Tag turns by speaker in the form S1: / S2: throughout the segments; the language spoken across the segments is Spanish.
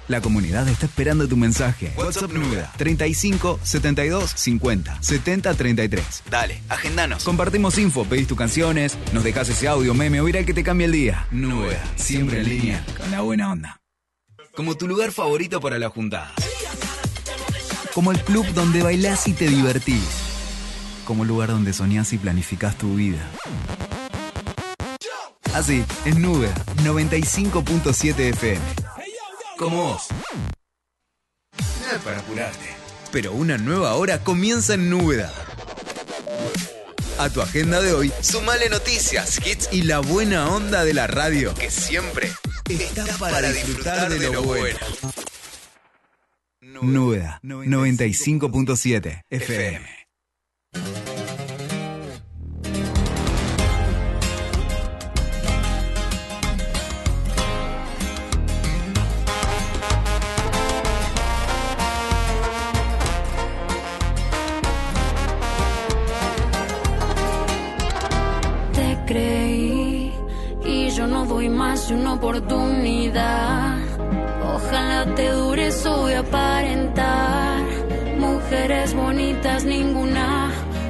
S1: La comunidad está esperando tu mensaje. WhatsApp Núbeda 35 72 50 70 33. Dale, agendanos. Compartimos info, pedís tus canciones, nos dejás ese audio, meme o viral que te cambie el día. Núbeda, siempre en línea, con la buena onda. Como tu lugar favorito para la juntada. Como el club donde bailás y te divertís. Como el lugar donde soñás y planificás tu vida. Así, es Núbeda 95.7 FM. Como vos. No es para apurarte, pero una nueva hora comienza en Núbeda. A tu agenda de hoy, sumale noticias, hits y la buena onda de la radio, que siempre está para disfrutar de lo bueno. Núbeda 95.7 FM.
S2: Creí y yo no doy más de una oportunidad. Ojalá te dure, soy aparentar. Mujeres bonitas, ninguna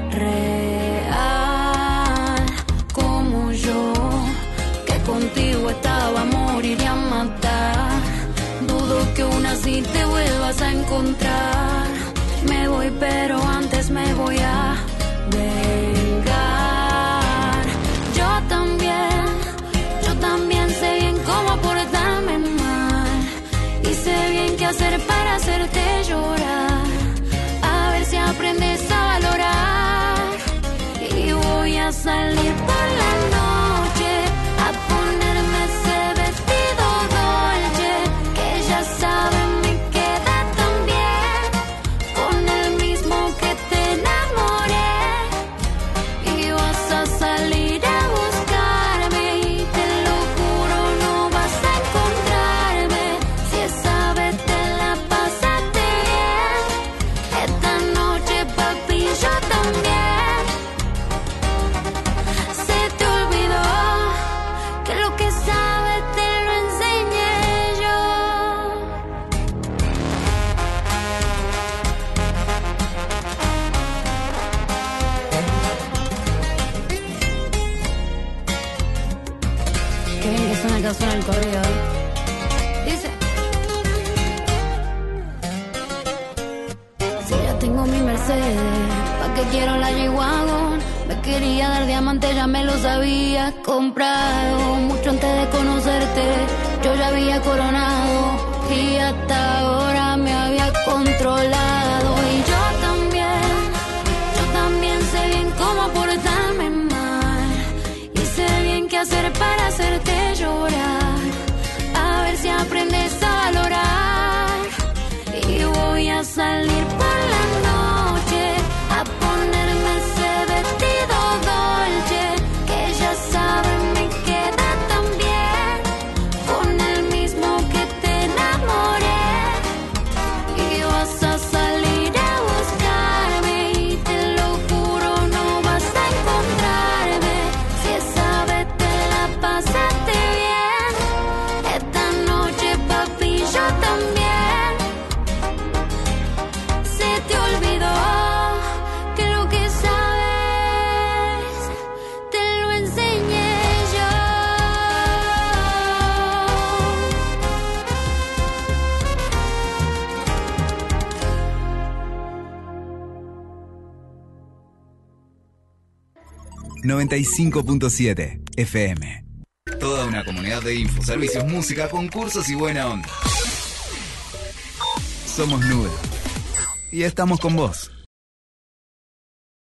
S2: real como yo, que contigo estaba a morir y a matar. Dudo que aún así te vuelvas a encontrar. Me voy, pero antes me voy a vengar. Yo también sé bien cómo portarme mal y sé bien qué hacer para hacerte llorar. A ver si aprendes a valorar. Y voy a salir por la noche a ponerme ese vestido dolce que ya saben me queda tan bien, con el mismo que te enamoré. Y vas a salir a suena el corrido. Dice: si ya tengo mi Mercedes, ¿pa' qué quiero la G-Wagon? Me quería dar diamante, ya me los había comprado. Mucho antes de conocerte, yo ya había coronado. Y hasta ahora me había controlado. Y yo también sé bien cómo portarme mal. Y sé bien qué hacer para hacerte llorar. A ver si aprendes a valorar. Y voy a salir por la noche a ponerme ese vestido dolce que ya saben me queda tan bien, con el mismo que te enamoré. Y vas a salir a buscarme y te lo juro no vas a encontrarme. Si esa vez te la pasaste bien, esta noche papi yo también. Se te olvidó que lo que sabes te lo enseñé yo.
S1: 95.7 FM. Toda una comunidad de info, servicios, música, concursos y buena onda. Somos Núbeda y estamos con vos.